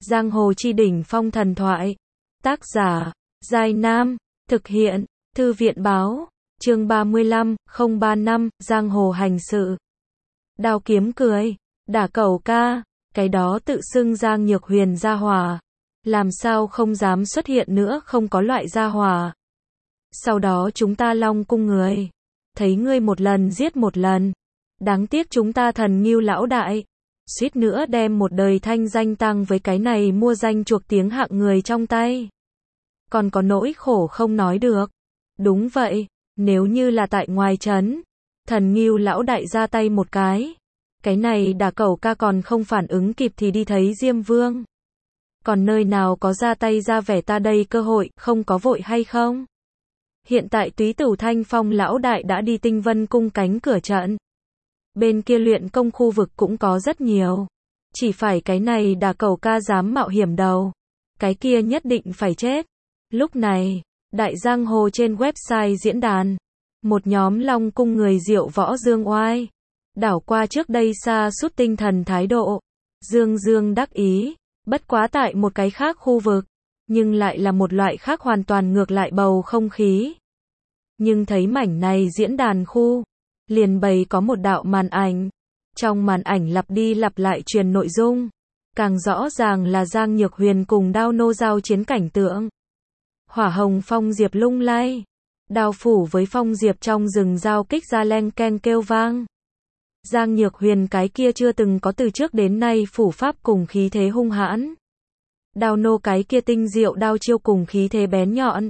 Giang hồ chi đỉnh phong thần thoại. Tác giả, Giai Nam. Thực hiện, Thư viện báo. Chương 35, 035, Giang hồ hành sự. Đao kiếm cười, đả cẩu ca, cái đó tự xưng Giang Nhược Huyền gia hỏa. Làm sao không dám xuất hiện nữa, không có loại gia hỏa. Sau đó chúng ta Long cung người. Thấy ngươi một lần giết một lần. Đáng tiếc chúng ta Thần Ngưu lão đại. Suýt nữa đem một đời thanh danh tăng với cái này mua danh chuộc tiếng hạng người trong tay. Còn có nỗi khổ không nói được. Đúng vậy, nếu như là tại ngoài trấn, Thần Ngưu lão đại ra tay một cái này đả cẩu ca còn không phản ứng kịp thì đi thấy Diêm Vương. Còn nơi nào có ra tay ra vẻ ta đây cơ hội, không có vội hay không? Hiện tại Túy Tửu Thanh Phong lão đại đã đi Tinh Vân cung cánh cửa trận. Bên kia luyện công khu vực cũng có rất nhiều. Chỉ phải cái này đả cẩu ca dám mạo hiểm đầu. Cái kia nhất định phải chết. Lúc này, đại giang hồ trên website diễn đàn. Một nhóm Long cung người diệu võ dương oai. Đảo qua trước đây xa suốt tinh thần thái độ. Dương dương đắc ý. Bất quá tại một cái khác khu vực. Nhưng lại là một loại khác hoàn toàn ngược lại bầu không khí. Nhưng thấy mảnh này diễn đàn khu. Liền bày có một đạo màn ảnh. Trong màn ảnh lặp đi lặp lại truyền nội dung. Càng rõ ràng là Giang Nhược Huyền cùng Đao nô giao chiến cảnh tượng. Hỏa hồng phong diệp lung lay. Đao phủ với phong diệp trong rừng giao kích ra len ken kêu vang. Giang Nhược Huyền cái kia chưa từng có từ trước đến nay phủ pháp cùng khí thế hung hãn. Đao nô cái kia tinh diệu đao chiêu cùng khí thế bén nhọn.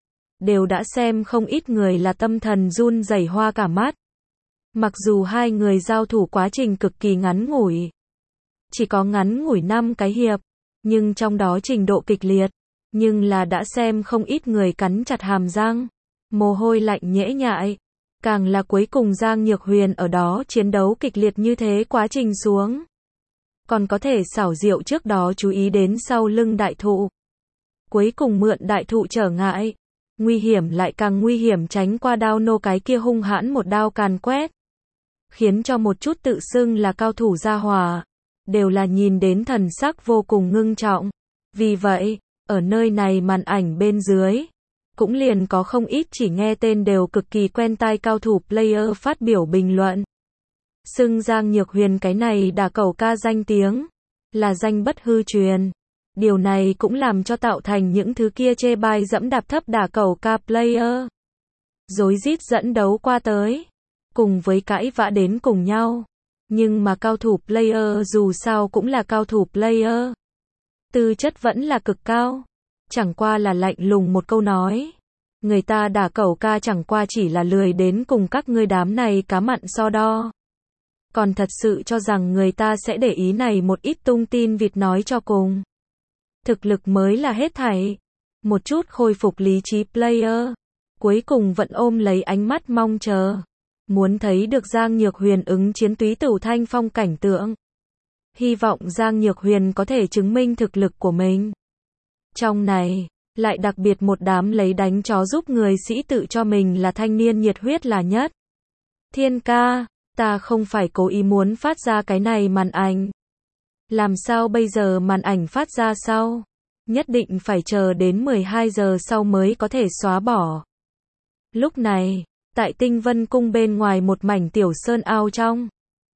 Đều đã xem không ít người là tâm thần run rẩy hoa cả mắt. Mặc dù hai người giao thủ quá trình cực kỳ ngắn ngủi. Chỉ có ngắn ngủi 5 cái hiệp. Nhưng trong đó trình độ kịch liệt. Nhưng là đã xem không ít người cắn chặt hàm răng. Mồ hôi lạnh nhễ nhại. Càng là cuối cùng Giang Nhược Huyền ở đó chiến đấu kịch liệt như thế quá trình xuống. Còn có thể xảo diệu trước đó chú ý đến sau lưng đại thụ. Cuối cùng mượn đại thụ trở ngại. Nguy hiểm lại càng nguy hiểm tránh qua Đao nô cái kia hung hãn một đao càn quét. Khiến cho một chút tự xưng là cao thủ gia hỏa. Đều là nhìn đến thần sắc vô cùng ngưng trọng. Vì vậy, ở nơi này màn ảnh bên dưới. Cũng liền có không ít chỉ nghe tên đều cực kỳ quen tai cao thủ player phát biểu bình luận. Xưng Giang Nhược Huyền cái này đả cẩu ca danh tiếng. Là danh bất hư truyền. Điều này cũng làm cho tạo thành những thứ kia chê bai dẫm đạp thấp đả cẩu ca player. Rối rít dẫn đấu qua tới. Cùng với cãi vã đến cùng nhau. Nhưng mà cao thủ player dù sao cũng là cao thủ player. Tư chất vẫn là cực cao. Chẳng qua là lạnh lùng một câu nói. Người ta đả cẩu ca chẳng qua chỉ là lười đến cùng các ngươi đám này cá mặn so đo. Còn thật sự cho rằng người ta sẽ để ý này một ít tung tin vịt nói cho cùng. Thực lực mới là hết thảy. Một chút khôi phục lý trí player. Cuối cùng vẫn ôm lấy ánh mắt mong chờ. Muốn thấy được Giang Nhược Huyền ứng chiến Túy Tửu Thanh Phong cảnh tượng. Hy vọng Giang Nhược Huyền có thể chứng minh thực lực của mình. Trong này, lại đặc biệt một đám lấy đánh chó giúp người sĩ tự cho mình là thanh niên nhiệt huyết là nhất. Thiên ca, ta không phải cố ý muốn phát ra cái này màn ảnh. Làm sao bây giờ màn ảnh phát ra sau? Nhất định phải chờ đến 12 giờ sau mới có thể xóa bỏ. Lúc này, tại Tinh Vân cung bên ngoài một mảnh tiểu sơn ao trong.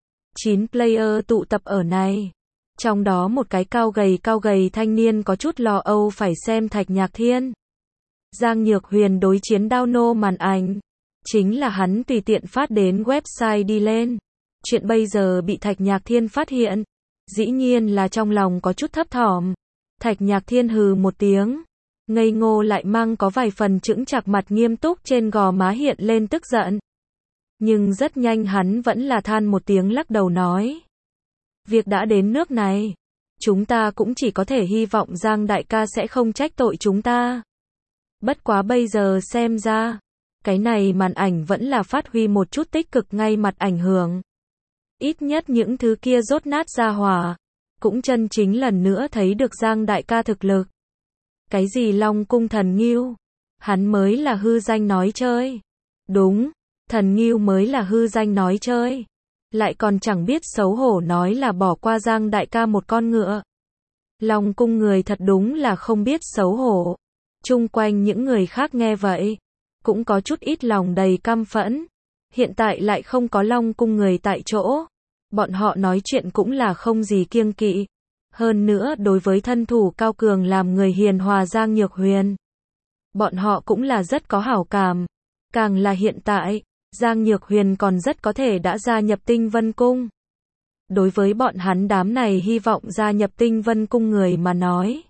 9 player tụ tập ở này. Trong đó một cái cao gầy thanh niên có chút lo âu phải xem Thạch Nhạc Thiên. Giang Nhược Huyền đối chiến Đao nô màn ảnh. Chính là hắn tùy tiện phát đến website đi lên. Chuyện bây giờ bị Thạch Nhạc Thiên phát hiện. Dĩ nhiên là trong lòng có chút thấp thỏm. Thạch Nhạc Thiên hừ một tiếng. Ngây ngô lại mang có vài phần chững chạc mặt nghiêm túc trên gò má hiện lên tức giận. Nhưng rất nhanh hắn vẫn là than một tiếng lắc đầu nói. Việc đã đến nước này. Chúng ta cũng chỉ có thể hy vọng Giang đại ca sẽ không trách tội chúng ta. Bất quá bây giờ xem ra. Cái này màn ảnh vẫn là phát huy một chút tích cực ngay mặt ảnh hưởng. Ít nhất những thứ kia rốt nát ra hỏa. Cũng chân chính lần nữa thấy được Giang đại ca thực lực. Cái gì Long cung Thần Ngưu? Hắn mới là hư danh nói chơi. Đúng, Thần Ngưu mới là hư danh nói chơi. Lại còn chẳng biết xấu hổ nói là bỏ qua Giang đại ca một con ngựa. Long cung người thật đúng là không biết xấu hổ. Chung quanh những người khác nghe vậy, cũng có chút ít lòng đầy căm phẫn. Hiện tại lại không có Long cung người tại chỗ. Bọn họ nói chuyện cũng là không gì kiêng kỵ. Hơn nữa đối với thân thủ cao cường làm người hiền hòa Giang Nhược Huyền, bọn họ cũng là rất có hảo cảm. Càng là hiện tại, Giang Nhược Huyền còn rất có thể đã gia nhập Tinh Vân Cung. Đối với bọn hắn đám này hy vọng gia nhập Tinh Vân Cung người mà nói,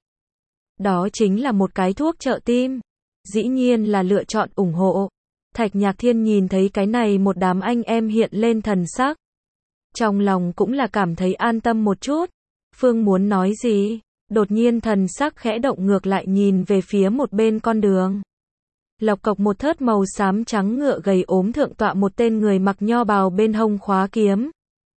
đó chính là một cái thuốc trợ tim. Dĩ nhiên là lựa chọn ủng hộ. Thạch Nhạc Thiên nhìn thấy cái này một đám anh em hiện lên thần sắc. Trong lòng cũng là cảm thấy an tâm một chút. Phương muốn nói gì? Đột nhiên thần sắc khẽ động ngược lại nhìn về phía một bên con đường. Lộc cộc một thớt màu xám trắng ngựa gầy ốm thượng tọa một tên người mặc nho bào bên hông khóa kiếm.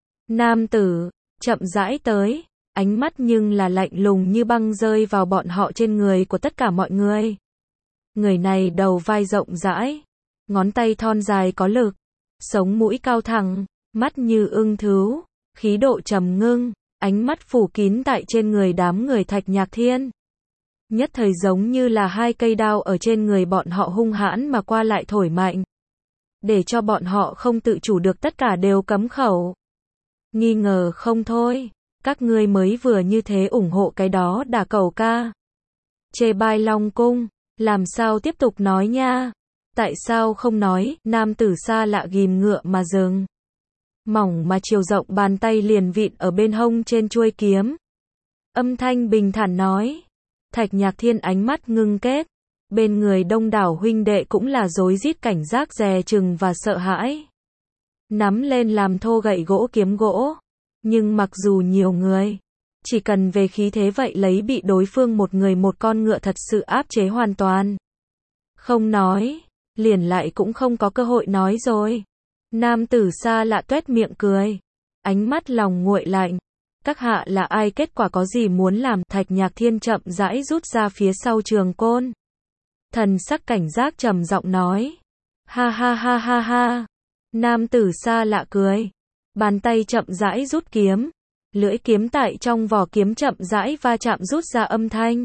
Nam tử, chậm rãi tới, ánh mắt nhưng là lạnh lùng như băng rơi vào bọn họ trên người của tất cả mọi người. Người này đầu vai rộng rãi, ngón tay thon dài có lực, sống mũi cao thẳng, mắt như ưng thứu, khí độ trầm ngưng, ánh mắt phủ kín tại trên người đám người Thạch Nhạc Thiên. Nhất thời giống như là hai cây đao ở trên người bọn họ hung hãn mà qua lại thổi mạnh, để cho bọn họ không tự chủ được tất cả đều cấm khẩu. Nghi ngờ không thôi, các ngươi mới vừa như thế ủng hộ cái đó đả cẩu ca. Chê bai Long cung, làm sao tiếp tục nói nha? Tại sao không nói? Nam tử xa lạ ghim ngựa mà dừng. Mỏng mà chiều rộng bàn tay liền vịn ở bên hông trên chuôi kiếm. Âm thanh bình thản nói. Thạch Nhạc Thiên ánh mắt ngưng kết. Bên người đông đảo huynh đệ cũng là rối rít cảnh giác dè chừng và sợ hãi. Nắm lên làm thô gậy gỗ kiếm gỗ. Nhưng mặc dù nhiều người, chỉ cần về khí thế vậy lấy bị đối phương một người một con ngựa thật sự áp chế hoàn toàn. Không nói, liền lại cũng không có cơ hội nói rồi. Nam tử xa lạ tuét miệng cười. Ánh mắt lòng nguội lạnh. Các hạ là ai, kết quả có gì muốn làm? Thạch Nhạc Thiên chậm rãi rút ra phía sau trường côn. Thần sắc cảnh giác trầm giọng nói. Ha ha ha ha ha. Nam tử xa lạ cười. Bàn tay chậm rãi rút kiếm. Lưỡi kiếm tại trong vỏ kiếm chậm rãi va chạm rút ra âm thanh.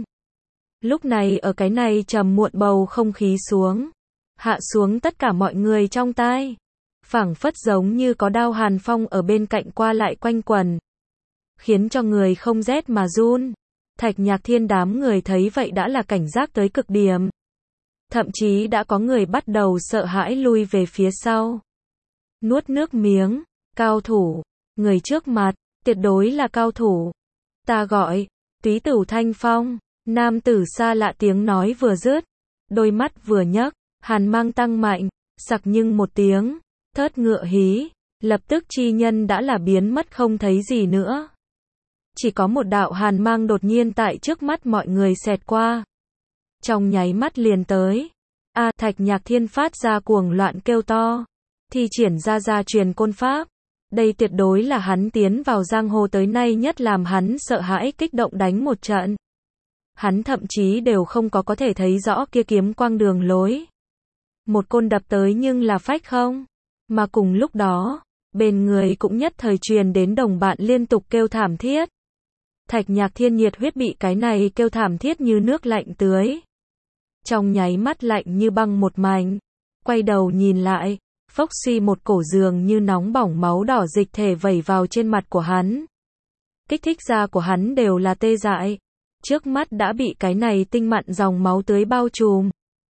Lúc này ở cái này trầm muộn bầu không khí xuống. Hạ xuống tất cả mọi người trong tai. Phảng phất giống như có đao hàn phong ở bên cạnh qua lại quanh quần. Khiến cho người không rét mà run. Thạch Nhạc Thiên đám người thấy vậy đã là cảnh giác tới cực điểm. Thậm chí đã có người bắt đầu sợ hãi lui về phía sau. Nuốt nước miếng. Cao thủ. Người trước mặt. Tuyệt đối là cao thủ. Ta gọi. Túy Tửu Thanh Phong. Nam tử xa lạ tiếng nói vừa dứt. Đôi mắt vừa nhấc. Hàn mang tăng mạnh. Sặc nhưng một tiếng. Thớt ngựa hí. Lập tức chi nhân đã là biến mất không thấy gì nữa. Chỉ có một đạo hàn mang đột nhiên tại trước mắt mọi người xẹt qua. Trong nháy mắt liền tới. Thạch Nhạc Thiên phát ra cuồng loạn kêu to. Thi triển ra gia truyền côn pháp. Đây tuyệt đối là hắn tiến vào giang hồ tới nay nhất làm hắn sợ hãi kích động đánh một trận. Hắn thậm chí đều không có thể thấy rõ kia kiếm quang đường lối. Một côn đập tới nhưng là phách không. Mà cùng lúc đó, bên người cũng nhất thời truyền đến đồng bạn liên tục kêu thảm thiết. Thạch Nhạc Thiên nhiệt huyết bị cái này kêu thảm thiết như nước lạnh tưới. Trong nháy mắt lạnh như băng một mảnh. Quay đầu nhìn lại, phốc suy một cổ giường như nóng bỏng máu đỏ dịch thể vẩy vào trên mặt của hắn. Kích thích da của hắn đều là tê dại. Trước mắt đã bị cái này tinh mặn dòng máu tưới bao trùm.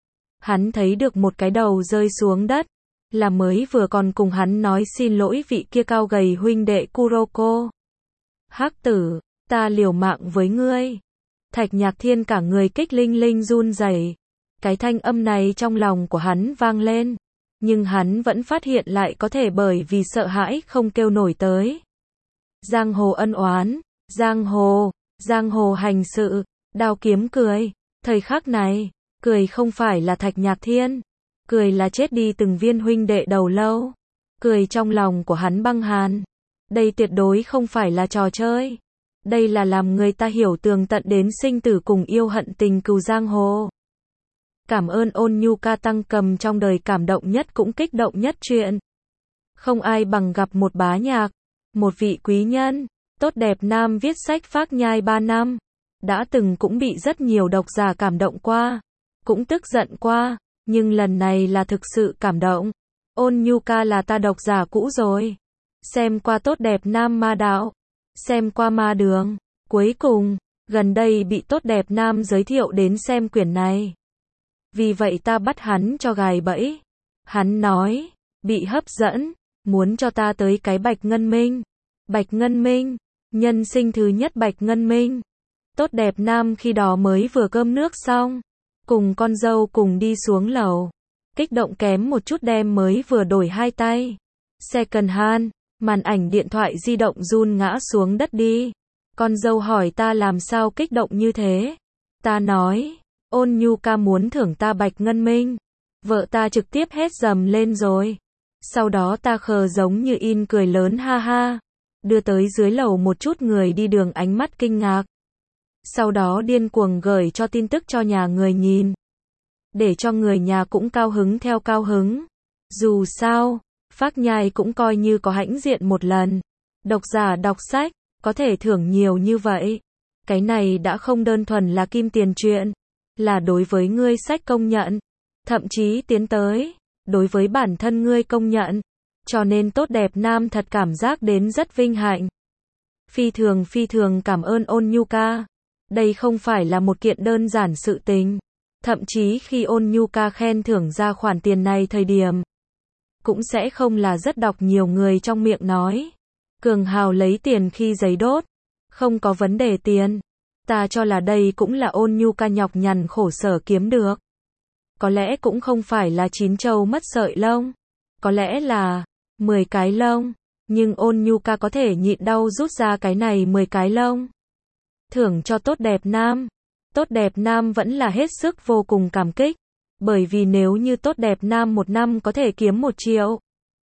Hắn thấy được một cái đầu rơi xuống đất. Là mới vừa còn cùng hắn nói xin lỗi vị kia cao gầy huynh đệ Kuroko. Hắc tử, ta liều mạng với ngươi. Thạch Nhạc Thiên cả người kích linh linh run rẩy. Cái thanh âm này trong lòng của hắn vang lên. Nhưng hắn vẫn phát hiện lại có thể bởi vì sợ hãi không kêu nổi tới. Giang hồ ân oán, giang hồ hành sự, đao kiếm cười. Thời khắc này, cười không phải là Thạch Nhạc Thiên. Cười là chết đi từng viên huynh đệ đầu lâu. Cười trong lòng của hắn băng hàn. Đây tuyệt đối không phải là trò chơi. Đây là làm người ta hiểu tường tận đến sinh tử cùng yêu hận tình cừu giang hồ. Cảm ơn Ôn Nhu ca tăng cầm trong đời cảm động nhất cũng kích động nhất chuyện. Không ai bằng gặp một bá nhạc, một vị quý nhân, tốt đẹp nam viết sách phác nhai 3 năm. Đã từng cũng bị rất nhiều độc giả cảm động qua, cũng tức giận qua, nhưng lần này là thực sự cảm động. Ôn Nhu Ca là ta độc giả cũ rồi. Xem qua Tốt đẹp nam ma đạo, xem qua ma đường, cuối cùng, gần đây bị Tốt đẹp nam giới thiệu đến xem quyển này. Vì vậy ta bắt hắn cho gài bẫy. Hắn nói, bị hấp dẫn, muốn cho ta tới cái Bạch Ngân Minh. Bạch Ngân Minh, nhân sinh thứ nhất Bạch Ngân Minh. Tốt đẹp nam khi đó mới vừa cơm nước xong, cùng con dâu cùng đi xuống lầu. Kích động kém một chút đem mới vừa đổi hai tay. Second hand, màn ảnh điện thoại di động run ngã xuống đất đi. Con dâu hỏi ta làm sao kích động như thế. Ta nói, Ôn Nhu Ca muốn thưởng ta Bạch Ngân Minh. Vợ ta trực tiếp hét dầm lên rồi. Sau đó ta khờ giống như in cười lớn ha ha. Đưa tới dưới lầu một chút người đi đường ánh mắt kinh ngạc. Sau đó điên cuồng gửi cho tin tức cho nhà người nhìn. Để cho người nhà cũng cao hứng theo cao hứng. Dù sao, Phác Nhai cũng coi như có hãnh diện một lần. Độc giả đọc sách, có thể thưởng nhiều như vậy. Cái này đã không đơn thuần là kim tiền truyện, là đối với ngươi sách công nhận. Thậm chí tiến tới, đối với bản thân ngươi công nhận. Cho nên Tốt đẹp nam thật cảm giác đến rất vinh hạnh. Phi thường cảm ơn Ôn Nhu Ca. Đây không phải là một kiện đơn giản sự tình. Thậm chí khi Ôn Nhu Ca khen thưởng ra khoản tiền này thời điểm, cũng sẽ không là rất đọc nhiều người trong miệng nói. Cường hào lấy tiền khi giấy đốt. Không có vấn đề tiền. Ta cho là đây cũng là Ôn Nhu Ca nhọc nhằn khổ sở kiếm được. Có lẽ cũng không phải là 9 trâu mất sợi lông. Có lẽ là 10 cái lông. Nhưng Ôn Nhu Ca có thể nhịn đau rút ra cái này 10 cái lông. Thưởng cho Tốt đẹp nam. Tốt đẹp nam vẫn là hết sức vô cùng cảm kích. Bởi vì nếu như Tốt đẹp nam một năm có thể kiếm 1 triệu.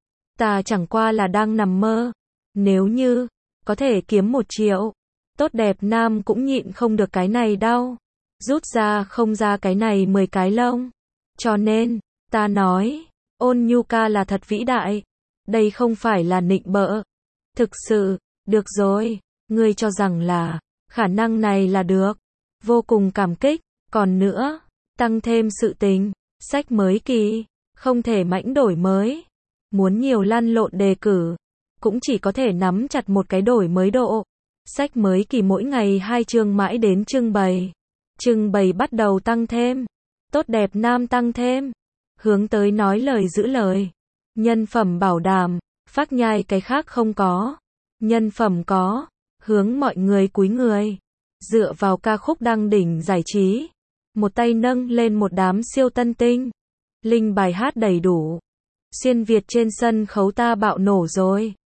Ta chẳng qua là đang nằm mơ. Nếu như có thể kiếm 1 triệu. Tốt đẹp nam cũng nhịn không được cái này đâu. Rút ra không ra cái này 10 cái lông. Cho nên, ta nói, Ôn Nhu Ca là thật vĩ đại. Đây không phải là nịnh bợ. Thực sự, được rồi, ngươi cho rằng là khả năng này là được. Vô cùng cảm kích. Còn nữa, tăng thêm sự tình, sách mới kỳ, không thể mãnh đổi mới. Muốn nhiều lăn lộn đề cử, cũng chỉ có thể nắm chặt một cái đổi mới độ. Sách mới kỳ mỗi ngày 2 chương mãi đến trưng bày. Trưng bày bắt đầu tăng thêm. Tốt đẹp nam tăng thêm. Hướng tới nói lời giữ lời. Nhân phẩm bảo đảm. Phác Nhai cái khác không có. Nhân phẩm có. Hướng mọi người cúi người. Dựa vào ca khúc đăng đỉnh giải trí. Một tay nâng lên một đám siêu tân tinh. Linh bài hát đầy đủ. Xuyên Việt trên sân khấu ta bạo nổ rồi.